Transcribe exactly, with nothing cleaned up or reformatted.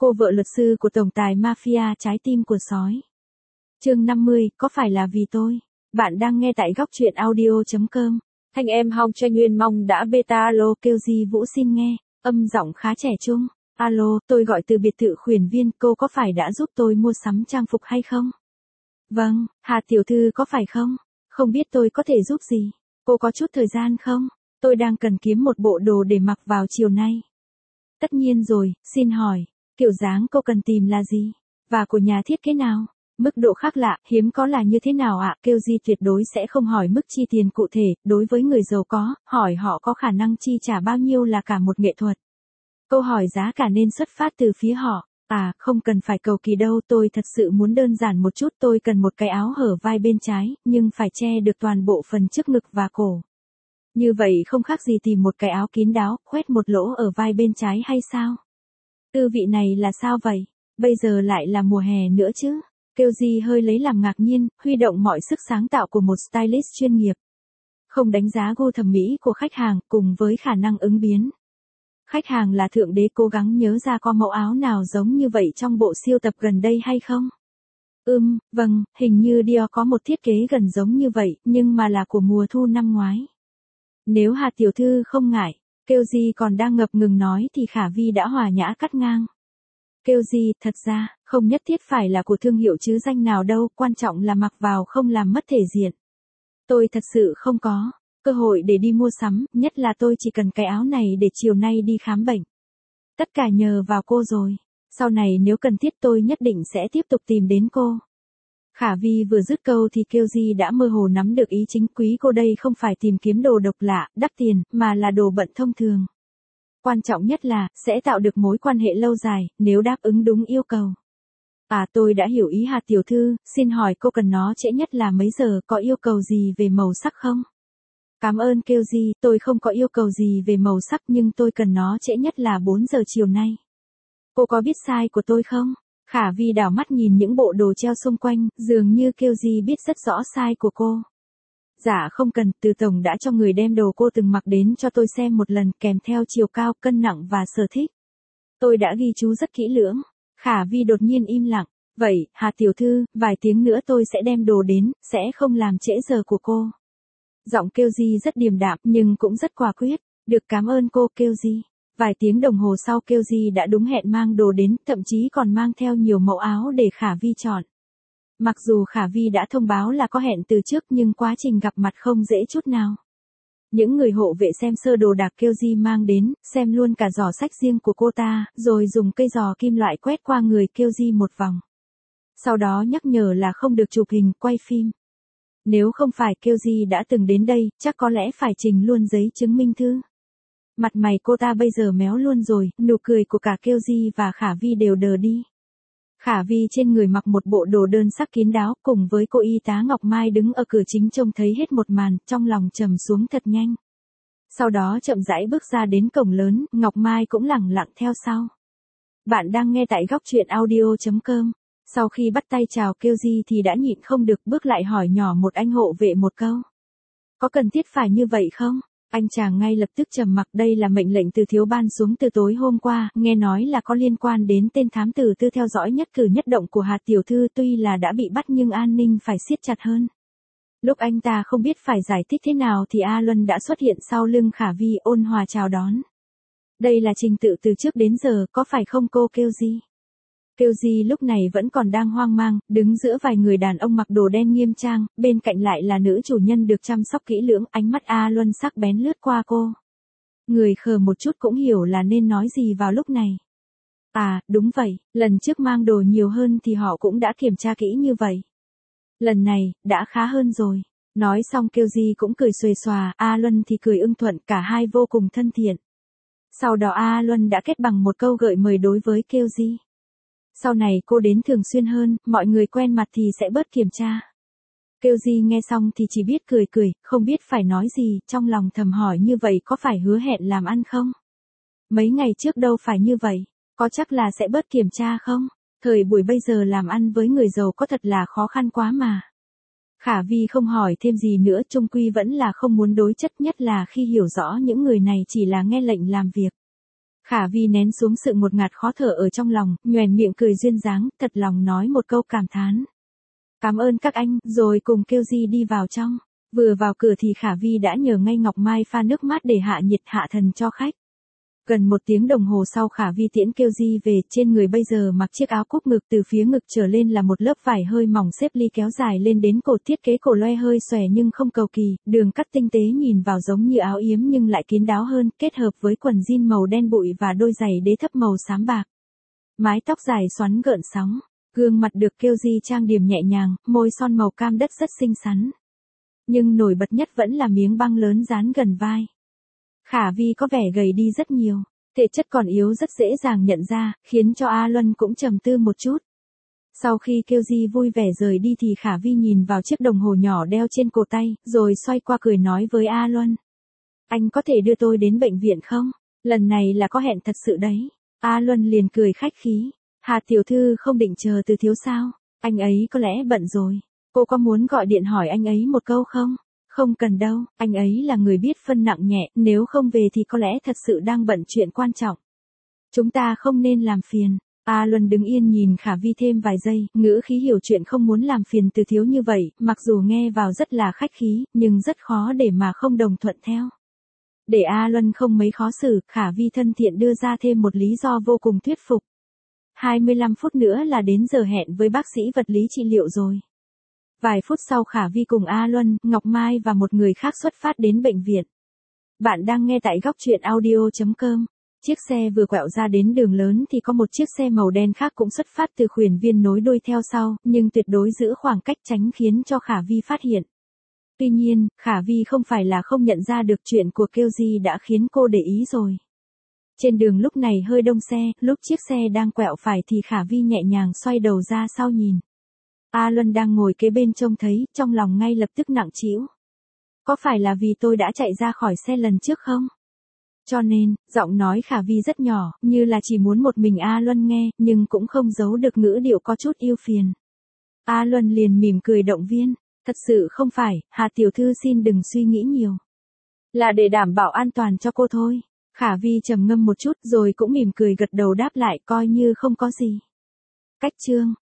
Cô vợ luật sư của tổng tài mafia trái tim của sói. Chương năm mươi, có phải là vì tôi? Bạn đang nghe tại góc truyện audio chấm com. Thanh em Hong Tranh Nguyên Mong đã beta alo kêu Di Vũ xin nghe, âm giọng khá trẻ trung. Alo, tôi gọi từ biệt thự khuyển viên, cô có phải đã giúp tôi mua sắm trang phục hay không? Vâng, Hà tiểu thư có phải không? Không biết tôi có thể giúp gì? Cô có chút thời gian không? Tôi đang cần kiếm một bộ đồ để mặc vào chiều nay. Tất nhiên rồi, xin hỏi, kiểu dáng cô cần tìm là gì? Và của nhà thiết kế nào? Mức độ khác lạ, hiếm có là như thế nào ạ? À? Kêu Di tuyệt đối sẽ không hỏi mức chi tiền cụ thể, đối với người giàu có, hỏi họ có khả năng chi trả bao nhiêu là cả một nghệ thuật. Câu hỏi giá cả nên xuất phát từ phía họ. À, không cần phải cầu kỳ đâu, tôi thật sự muốn đơn giản một chút, tôi cần một cái áo hở vai bên trái, nhưng phải che được toàn bộ phần trước ngực và cổ. Như vậy không khác gì tìm một cái áo kín đáo, khoét một lỗ ở vai bên trái hay sao? Tư vị này là sao vậy? Bây giờ lại là mùa hè nữa chứ? Kêu Di hơi lấy làm ngạc nhiên, huy động mọi sức sáng tạo của một stylist chuyên nghiệp. Không đánh giá gu thẩm mỹ của khách hàng, cùng với khả năng ứng biến. Khách hàng là thượng đế, cố gắng nhớ ra có mẫu áo nào giống như vậy trong bộ siêu tập gần đây hay không? Ừm, vâng, hình như Dior có một thiết kế gần giống như vậy, nhưng mà là của mùa thu năm ngoái. Nếu Hà tiểu thư không ngại, Kêu Di còn đang ngập ngừng nói thì Khả Vi đã hòa nhã cắt ngang. Kêu Di, thật ra, không nhất thiết phải là của thương hiệu chứ danh nào đâu, quan trọng là mặc vào không làm mất thể diện. Tôi thật sự không có cơ hội để đi mua sắm, nhất là tôi chỉ cần cái áo này để chiều nay đi khám bệnh. Tất cả nhờ vào cô rồi. Sau này nếu cần thiết tôi nhất định sẽ tiếp tục tìm đến cô. Khả Vi vừa dứt câu thì Kêu Di đã mơ hồ nắm được ý chính quý cô đây không phải tìm kiếm đồ độc lạ, đắt tiền, mà là đồ bận thông thường. Quan trọng nhất là, sẽ tạo được mối quan hệ lâu dài, nếu đáp ứng đúng yêu cầu. À tôi đã hiểu ý Hà tiểu thư, xin hỏi cô cần nó trễ nhất là mấy giờ, có yêu cầu gì về màu sắc không? Cảm ơn Kêu Di, tôi không có yêu cầu gì về màu sắc nhưng tôi cần nó trễ nhất là bốn giờ chiều nay. Cô có biết size của tôi không? Khả Vi đảo mắt nhìn những bộ đồ treo xung quanh, dường như Kêu Di biết rất rõ size của cô. Dạ không cần, từ tổng đã cho người đem đồ cô từng mặc đến cho tôi xem một lần kèm theo chiều cao, cân nặng và sở thích. Tôi đã ghi chú rất kỹ lưỡng. Khả Vi đột nhiên im lặng. Vậy, Hà tiểu thư, vài tiếng nữa tôi sẽ đem đồ đến, sẽ không làm trễ giờ của cô. Giọng Kêu Di rất điềm đạm nhưng cũng rất quả quyết. Được, cảm ơn cô Kêu Di. Vài tiếng đồng hồ sau Kêu Di đã đúng hẹn mang đồ đến, thậm chí còn mang theo nhiều mẫu áo để Khả Vi chọn. Mặc dù Khả Vi đã thông báo là có hẹn từ trước nhưng quá trình gặp mặt không dễ chút nào. Những người hộ vệ xem sơ đồ đạc Kêu Di mang đến, xem luôn cả giỏ sách riêng của cô ta, rồi dùng cây giò kim loại quét qua người Kêu Di một vòng. Sau đó nhắc nhở là không được chụp hình, quay phim. Nếu không phải Kêu Di đã từng đến đây, chắc có lẽ phải trình luôn giấy chứng minh thư. Mặt mày cô ta bây giờ méo luôn rồi, nụ cười của cả Kêu Di và Khả Vi đều đờ đi. Khả Vi trên người mặc một bộ đồ đơn sắc kín đáo, cùng với cô y tá Ngọc Mai đứng ở cửa chính trông thấy hết một màn, trong lòng trầm xuống thật nhanh. Sau đó chậm rãi bước ra đến cổng lớn, Ngọc Mai cũng lẳng lặng theo sau. Bạn đang nghe tại góc truyện audio chấm com. Sau khi bắt tay chào Kêu Di thì đã nhịn không được bước lại hỏi nhỏ một anh hộ vệ một câu. Có cần thiết phải như vậy không? Anh chàng ngay lập tức trầm mặc, đây là mệnh lệnh từ thiếu ban xuống từ tối hôm qua, nghe nói là có liên quan đến tên thám tử tư theo dõi nhất cử nhất động của Hà tiểu thư, tuy là đã bị bắt nhưng an ninh phải siết chặt hơn. Lúc anh ta không biết phải giải thích thế nào thì A Luân đã xuất hiện sau lưng Khả Vi ôn hòa chào đón. Đây là trình tự từ trước đến giờ, có phải không cô Kêu Di? Kêu Di lúc này vẫn còn đang hoang mang, đứng giữa vài người đàn ông mặc đồ đen nghiêm trang, bên cạnh lại là nữ chủ nhân được chăm sóc kỹ lưỡng, ánh mắt A Luân sắc bén lướt qua cô. Người khờ một chút cũng hiểu là nên nói gì vào lúc này. À, đúng vậy, lần trước mang đồ nhiều hơn thì họ cũng đã kiểm tra kỹ như vậy. Lần này, đã khá hơn rồi. Nói xong Kêu Di cũng cười xuề xòa, A Luân thì cười ưng thuận, cả hai vô cùng thân thiện. Sau đó A Luân đã kết bằng một câu gợi mời đối với Kêu Di. Sau này cô đến thường xuyên hơn, mọi người quen mặt thì sẽ bớt kiểm tra. Kêu Di nghe xong thì chỉ biết cười cười, không biết phải nói gì, trong lòng thầm hỏi như vậy có phải hứa hẹn làm ăn không? Mấy ngày trước đâu phải như vậy, có chắc là sẽ bớt kiểm tra không? Thời buổi bây giờ làm ăn với người giàu có thật là khó khăn quá mà. Khả Vi không hỏi thêm gì nữa, chung quy vẫn là không muốn đối chất, nhất là khi hiểu rõ những người này chỉ là nghe lệnh làm việc. Khả Vi nén xuống sự ngột ngạt khó thở ở trong lòng, nhoẻn miệng cười duyên dáng, thật lòng nói một câu cảm thán. Cảm ơn các anh, rồi cùng Kiêu Di đi vào trong. Vừa vào cửa thì Khả Vi đã nhờ ngay Ngọc Mai pha nước mát để hạ nhiệt hạ thần cho khách. Gần một tiếng đồng hồ sau Khả Vi tiễn Kiêu Di về, trên người bây giờ mặc chiếc áo cúc ngực, từ phía ngực trở lên là một lớp vải hơi mỏng xếp ly kéo dài lên đến cổ, thiết kế cổ loe hơi xòe nhưng không cầu kỳ, đường cắt tinh tế nhìn vào giống như áo yếm nhưng lại kín đáo hơn, kết hợp với quần jean màu đen bụi và đôi giày đế thấp màu xám bạc. Mái tóc dài xoắn gợn sóng, gương mặt được Kiêu Di trang điểm nhẹ nhàng, môi son màu cam đất rất xinh xắn. Nhưng nổi bật nhất vẫn là miếng băng lớn dán gần vai. Khả Vi có vẻ gầy đi rất nhiều, thể chất còn yếu rất dễ dàng nhận ra, khiến cho A Luân cũng trầm tư một chút. Sau khi Kiêu Di vui vẻ rời đi thì Khả Vi nhìn vào chiếc đồng hồ nhỏ đeo trên cổ tay, rồi xoay qua cười nói với A Luân. Anh có thể đưa tôi đến bệnh viện không? Lần này là có hẹn thật sự đấy. A Luân liền cười khách khí. Hà tiểu thư không định chờ từ thiếu sao? Anh ấy có lẽ bận rồi. Cô có muốn gọi điện hỏi anh ấy một câu không? Không cần đâu, anh ấy là người biết phân nặng nhẹ, nếu không về thì có lẽ thật sự đang bận chuyện quan trọng. Chúng ta không nên làm phiền. A Luân đứng yên nhìn Khả Vi thêm vài giây, ngữ khí hiểu chuyện không muốn làm phiền từ thiếu như vậy, mặc dù nghe vào rất là khách khí, nhưng rất khó để mà không đồng thuận theo. Để A Luân không mấy khó xử, Khả Vi thân thiện đưa ra thêm một lý do vô cùng thuyết phục. hai mươi lăm phút nữa là đến giờ hẹn với bác sĩ vật lý trị liệu rồi. Vài phút sau Khả Vi cùng A Luân, Ngọc Mai và một người khác xuất phát đến bệnh viện. Bạn đang nghe tại góc truyện audio chấm com. Chiếc xe vừa quẹo ra đến đường lớn thì có một chiếc xe màu đen khác cũng xuất phát từ Khuyển Viên nối đuôi theo sau, nhưng tuyệt đối giữ khoảng cách tránh khiến cho Khả Vi phát hiện. Tuy nhiên, Khả Vi không phải là không nhận ra được chuyện của Kiêu Di đã khiến cô để ý rồi. Trên đường lúc này hơi đông xe, lúc chiếc xe đang quẹo phải thì Khả Vi nhẹ nhàng xoay đầu ra sau nhìn. A Luân đang ngồi kế bên trông thấy, trong lòng ngay lập tức nặng trĩu. Có phải là vì tôi đã chạy ra khỏi xe lần trước không? Cho nên, giọng nói Khả Vi rất nhỏ, như là chỉ muốn một mình A Luân nghe, nhưng cũng không giấu được ngữ điệu có chút ưu phiền. A Luân liền mỉm cười động viên, thật sự không phải, Hà tiểu thư xin đừng suy nghĩ nhiều. Là để đảm bảo an toàn cho cô thôi. Khả Vi trầm ngâm một chút rồi cũng mỉm cười gật đầu đáp lại coi như không có gì. Cách chương